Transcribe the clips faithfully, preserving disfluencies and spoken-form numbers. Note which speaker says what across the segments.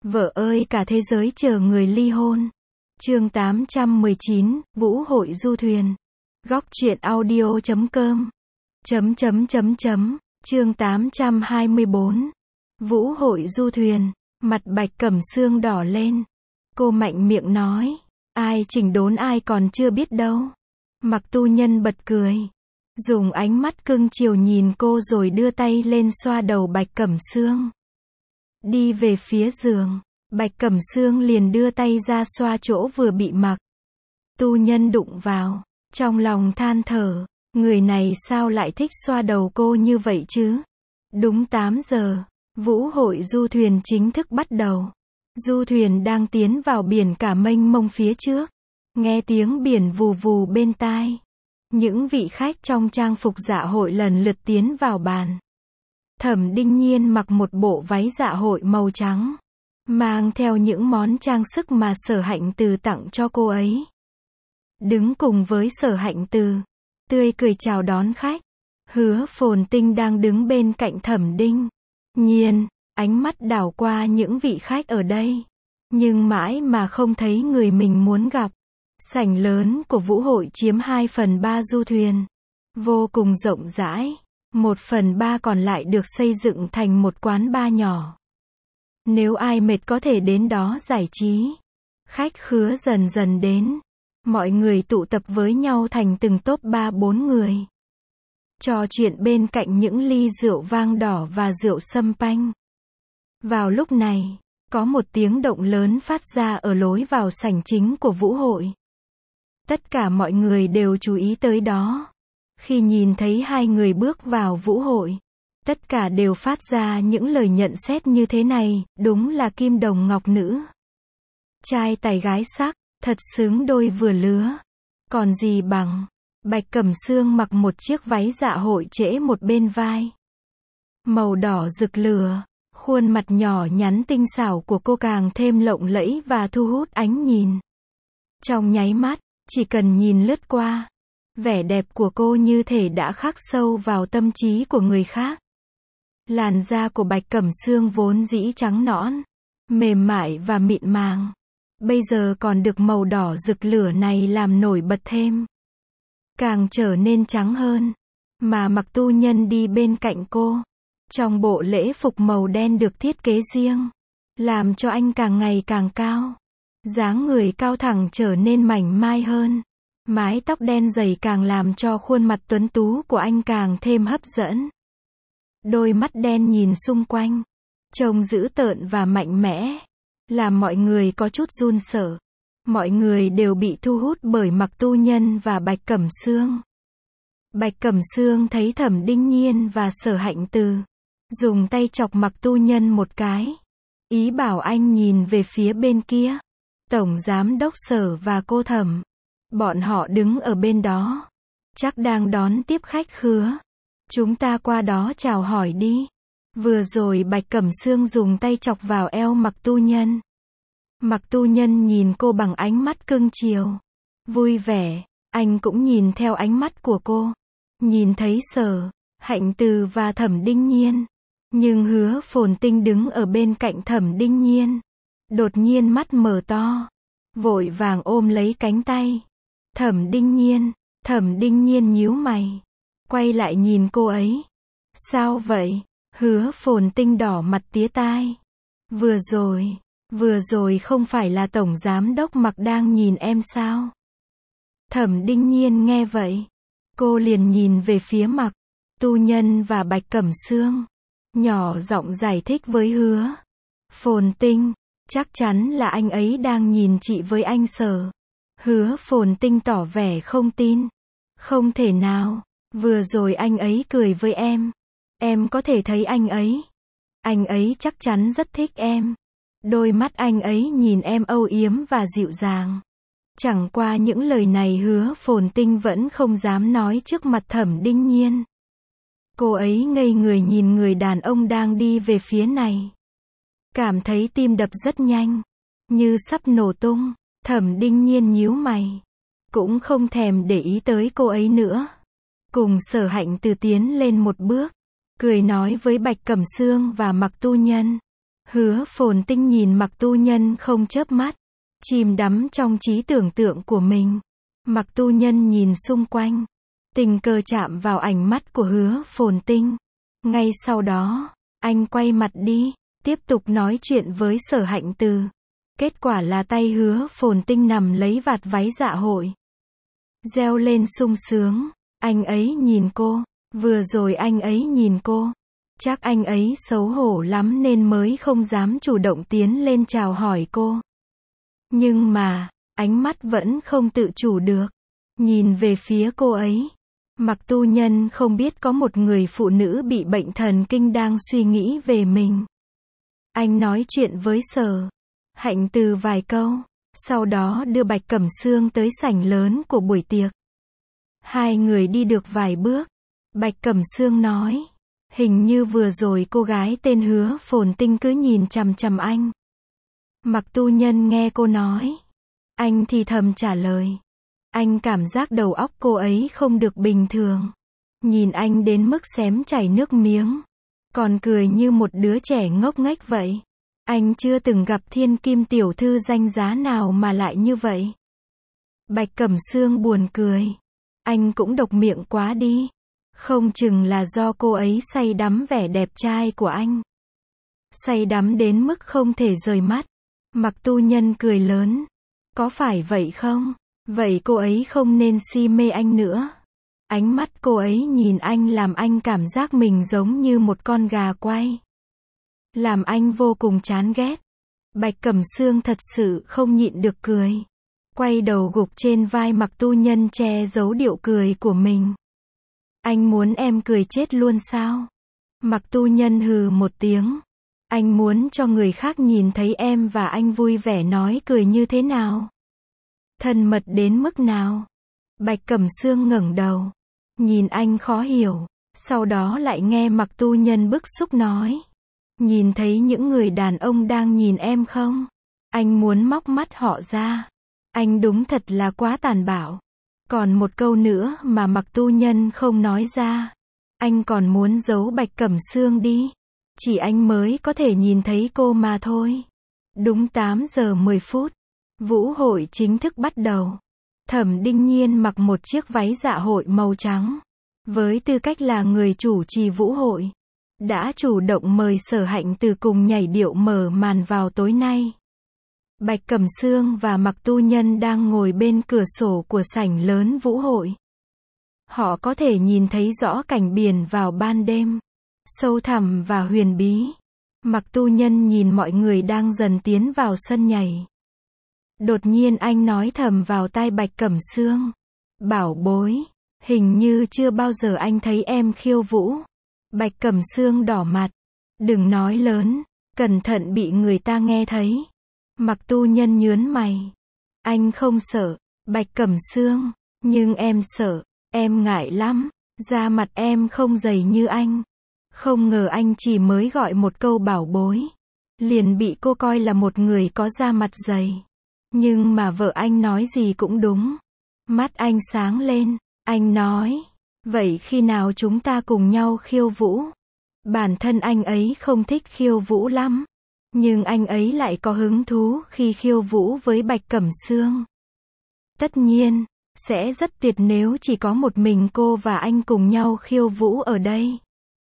Speaker 1: Vợ ơi cả thế giới chờ người ly hôn. Chương tám trăm mười chín, Vũ hội du thuyền. Góc truyện audio chấm com. Chấm chấm chấm chấm. Chương tám trăm hai mươi bốn. Vũ hội du thuyền. Mặt Bạch Cẩm Sương đỏ lên. Cô mạnh miệng nói, ai chỉnh đốn ai còn chưa biết đâu. Mặc Tu Nhân bật cười, dùng ánh mắt cưng chiều nhìn cô rồi đưa tay lên xoa đầu Bạch Cẩm Sương. Đi về phía giường, Bạch Cẩm Sương liền đưa tay ra xoa chỗ vừa bị Mặc Tu Nhân đụng vào, trong lòng than thở, người này sao lại thích xoa đầu cô như vậy chứ? Đúng tám giờ, Vũ hội du thuyền chính thức bắt đầu. Du thuyền đang tiến vào biển cả mênh mông phía trước. Nghe tiếng biển vù vù bên tai. Những vị khách trong trang phục dạ hội lần lượt tiến vào bàn. Thẩm Đinh Nhiên mặc một bộ váy dạ hội màu trắng, mang theo những món trang sức mà Sở Hạnh Từ tặng cho cô ấy. Đứng cùng với Sở Hạnh Từ, tươi cười chào đón khách. Hứa Phồn Tinh đang đứng bên cạnh Thẩm Đinh Nhiên, ánh mắt đảo qua những vị khách ở đây, nhưng mãi mà không thấy người mình muốn gặp. Sảnh lớn của vũ hội chiếm hai phần ba du thuyền, vô cùng rộng rãi, một phần ba còn lại được xây dựng thành một quán bar nhỏ. Nếu ai mệt có thể đến đó giải trí. Khách khứa dần dần đến, mọi người tụ tập với nhau thành từng tốp ba bốn người. Trò chuyện bên cạnh những ly rượu vang đỏ và rượu sâm panh. Vào lúc này, có một tiếng động lớn phát ra ở lối vào sảnh chính của vũ hội. Tất cả mọi người đều chú ý tới đó. Khi nhìn thấy hai người bước vào vũ hội, tất cả đều phát ra những lời nhận xét như thế này, đúng là kim đồng ngọc nữ. Trai tài gái sắc, thật xứng đôi vừa lứa. Còn gì bằng. Bạch Cẩm Sương mặc một chiếc váy dạ hội trễ một bên vai, màu đỏ rực lửa. Khuôn mặt nhỏ nhắn tinh xảo của cô càng thêm lộng lẫy và thu hút ánh nhìn. Trong nháy mắt, chỉ cần nhìn lướt qua, vẻ đẹp của cô như thể đã khắc sâu vào tâm trí của người khác. Làn da của Bạch Cẩm Sương vốn dĩ trắng nõn, mềm mại và mịn màng, bây giờ còn được màu đỏ rực lửa này làm nổi bật thêm, càng trở nên trắng hơn. Mà Mặc Tu Nhân đi bên cạnh cô, trong bộ lễ phục màu đen được thiết kế riêng, làm cho anh càng ngày càng cao. Dáng người cao thẳng trở nên mảnh mai hơn. Mái tóc đen dày càng làm cho khuôn mặt tuấn tú của anh càng thêm hấp dẫn. Đôi mắt đen nhìn xung quanh, trông dữ tợn và mạnh mẽ, làm mọi người có chút run sợ. Mọi người đều bị thu hút bởi Mặc Tu Nhân và Bạch Cẩm Sương. Bạch Cẩm Sương thấy Thẩm Đinh Nhiên và Sở Hạnh Từ, dùng tay chọc Mặc Tu Nhân một cái, ý bảo anh nhìn về phía bên kia. Tổng giám đốc Sở và cô Thẩm, bọn họ đứng ở bên đó, chắc đang đón tiếp khách khứa. Chúng ta qua đó chào hỏi đi. Vừa rồi Bạch Cẩm Sương dùng tay chọc vào eo Mặc Tu Nhân. Mặc Tu Nhân nhìn cô bằng ánh mắt cưng chiều, vui vẻ. Anh cũng nhìn theo ánh mắt của cô, nhìn thấy Sở Hạnh Từ và Thẩm Đinh Nhiên. Nhưng Hứa Phồn Tinh đứng ở bên cạnh Thẩm Đinh Nhiên, đột nhiên mắt mở to, vội vàng ôm lấy cánh tay Thẩm Đinh Nhiên. Thẩm Đinh Nhiên nhíu mày, quay lại nhìn cô ấy. Sao vậy? Hứa Phồn Tinh đỏ mặt tía tai. Vừa rồi, vừa rồi không phải là tổng giám đốc Mặc đang nhìn em sao? Thẩm Đinh Nhiên nghe vậy, cô liền nhìn về phía Mặc Tu Nhân và Bạch Cẩm Sương, nhỏ giọng giải thích với Hứa Phồn Tinh, chắc chắn là anh ấy đang nhìn chị với anh Sở. Hứa Phồn Tinh tỏ vẻ không tin. Không thể nào, vừa rồi anh ấy cười với em. Em có thể thấy anh ấy. Anh ấy chắc chắn rất thích em. Đôi mắt anh ấy nhìn em âu yếm và dịu dàng. Chẳng qua những lời này Hứa Phồn Tinh vẫn không dám nói trước mặt Thẩm Đinh Nhiên. Cô ấy ngây người nhìn người đàn ông đang đi về phía này, cảm thấy tim đập rất nhanh, như sắp nổ tung. Thẩm Đinh Nhiên nhíu mày, cũng không thèm để ý tới cô ấy nữa. Cùng Sở Hạnh Từ tiến lên một bước, cười nói với Bạch Cẩm Sương và Mặc Tu Nhân. Hứa Phồn Tinh nhìn Mặc Tu Nhân không chớp mắt, chìm đắm trong trí tưởng tượng của mình. Mặc Tu Nhân nhìn xung quanh, tình cờ chạm vào ánh mắt của Hứa Phồn Tinh. Ngay sau đó, anh quay mặt đi, tiếp tục nói chuyện với Sở Hạnh Từ. Kết quả là tay Hứa Phồn Tinh nằm lấy vạt váy dạ hội, reo lên sung sướng. Anh ấy nhìn cô, vừa rồi anh ấy nhìn cô. Chắc anh ấy xấu hổ lắm nên mới không dám chủ động tiến lên chào hỏi cô. Nhưng mà, ánh mắt vẫn không tự chủ được, nhìn về phía cô ấy. Mặc Tu Nhân không biết có một người phụ nữ bị bệnh thần kinh đang suy nghĩ về mình. Anh nói chuyện với Sở Hạnh Từ vài câu, sau đó đưa Bạch Cẩm Sương tới sảnh lớn của buổi tiệc. Hai người đi được vài bước, Bạch Cẩm Sương nói, hình như vừa rồi cô gái tên Hứa Phồn Tinh cứ nhìn chằm chằm anh. Mặc Tu Nhân nghe cô nói, anh thì thầm trả lời. Anh cảm giác đầu óc cô ấy không được bình thường. Nhìn anh đến mức xém chảy nước miếng, còn cười như một đứa trẻ ngốc nghếch vậy. Anh chưa từng gặp thiên kim tiểu thư danh giá nào mà lại như vậy. Bạch Cẩm Sương buồn cười. Anh cũng độc miệng quá đi. Không chừng là do cô ấy say đắm vẻ đẹp trai của anh. Say đắm đến mức không thể rời mắt. Mặc Tu Nhân cười lớn. Có phải vậy không? Vậy cô ấy không nên si mê anh nữa. Ánh mắt cô ấy nhìn anh làm anh cảm giác mình giống như một con gà quay, làm anh vô cùng chán ghét. Bạch Cẩm Sương thật sự không nhịn được cười. Quay đầu gục trên vai Mặc Tu Nhân che giấu điệu cười của mình. Anh muốn em cười chết luôn sao? Mặc Tu Nhân hừ một tiếng. Anh muốn cho người khác nhìn thấy em và anh vui vẻ nói cười như thế nào? Thân mật đến mức nào? Bạch Cẩm Sương ngẩng đầu, nhìn anh khó hiểu, sau đó lại nghe Mặc Tu Nhân bức xúc nói. Nhìn thấy những người đàn ông đang nhìn em không? Anh muốn móc mắt họ ra. Anh đúng thật là quá tàn bạo. Còn một câu nữa mà Mặc Tu Nhân không nói ra. Anh còn muốn giấu Bạch Cẩm Sương đi. Chỉ anh mới có thể nhìn thấy cô mà thôi. Đúng tám giờ mười phút, vũ hội chính thức bắt đầu. Thẩm Đinh Nhiên mặc một chiếc váy dạ hội màu trắng. Với tư cách là người chủ trì vũ hội, đã chủ động mời Sở Hạnh Từ cùng nhảy điệu mở màn vào tối nay. Bạch Cẩm Sương và Mặc Tu Nhân đang ngồi bên cửa sổ của sảnh lớn vũ hội. Họ có thể nhìn thấy rõ cảnh biển vào ban đêm, sâu thẳm và huyền bí. Mặc Tu Nhân nhìn mọi người đang dần tiến vào sân nhảy. Đột nhiên anh nói thầm vào tai Bạch Cẩm Sương. Bảo bối, hình như chưa bao giờ anh thấy em khiêu vũ. Bạch Cẩm Sương đỏ mặt. Đừng nói lớn, cẩn thận bị người ta nghe thấy. Mặc Tu Nhân nhướng mày. Anh không sợ, Bạch Cẩm Sương, nhưng em sợ, em ngại lắm, da mặt em không dày như anh. Không ngờ anh chỉ mới gọi một câu bảo bối, liền bị cô coi là một người có da mặt dày. Nhưng mà vợ anh nói gì cũng đúng. Mắt anh sáng lên, anh nói, vậy khi nào chúng ta cùng nhau khiêu vũ? Bản thân anh ấy không thích khiêu vũ lắm, nhưng anh ấy lại có hứng thú khi khiêu vũ với Bạch Cẩm Sương. Tất nhiên, sẽ rất tuyệt nếu chỉ có một mình cô và anh cùng nhau khiêu vũ ở đây.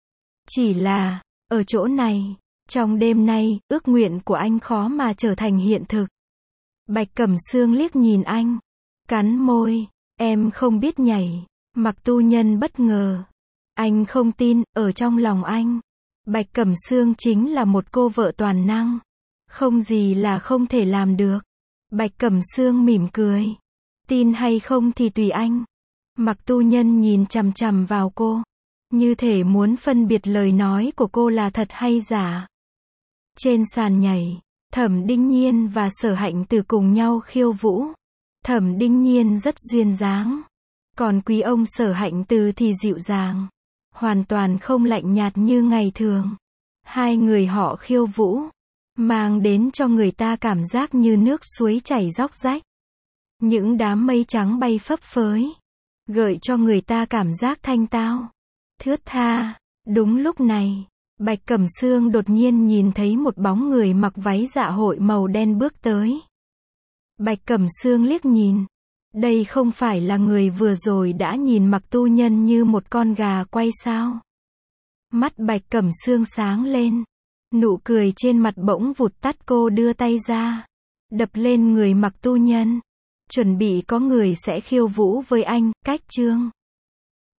Speaker 1: Chỉ là, ở chỗ này, trong đêm nay, ước nguyện của anh khó mà trở thành hiện thực. Bạch Cẩm Sương liếc nhìn anh, cắn môi, em không biết nhảy. Mặc Tu Nhân bất ngờ. Anh không tin, ở trong lòng anh, Bạch Cẩm Sương chính là một cô vợ toàn năng. Không gì là không thể làm được. Bạch Cẩm Sương mỉm cười. Tin hay không thì tùy anh. Mặc Tu Nhân nhìn chằm chằm vào cô, như thể muốn phân biệt lời nói của cô là thật hay giả. Trên sàn nhảy, Thẩm Đinh Nhiên và Sở Hạnh Từ cùng nhau khiêu vũ. Thẩm Đinh Nhiên rất duyên dáng, còn quý ông Sở Hạnh Từ thì dịu dàng, hoàn toàn không lạnh nhạt như ngày thường. Hai người họ khiêu vũ, mang đến cho người ta cảm giác như nước suối chảy róc rách. Những đám mây trắng bay phấp phới, gợi cho người ta cảm giác thanh tao, thướt tha. Đúng lúc này, Bạch Cẩm Sương đột nhiên nhìn thấy một bóng người mặc váy dạ hội màu đen bước tới. Bạch Cẩm Sương liếc nhìn. Đây không phải là người vừa rồi đã nhìn Mặc Tu Nhân như một con gà quay sao? Mắt Bạch Cẩm Sương sáng lên. Nụ cười trên mặt bỗng vụt tắt, cô đưa tay ra. Đập lên người Mặc Tu Nhân. Chuẩn bị có người sẽ khiêu vũ với anh, cách chương.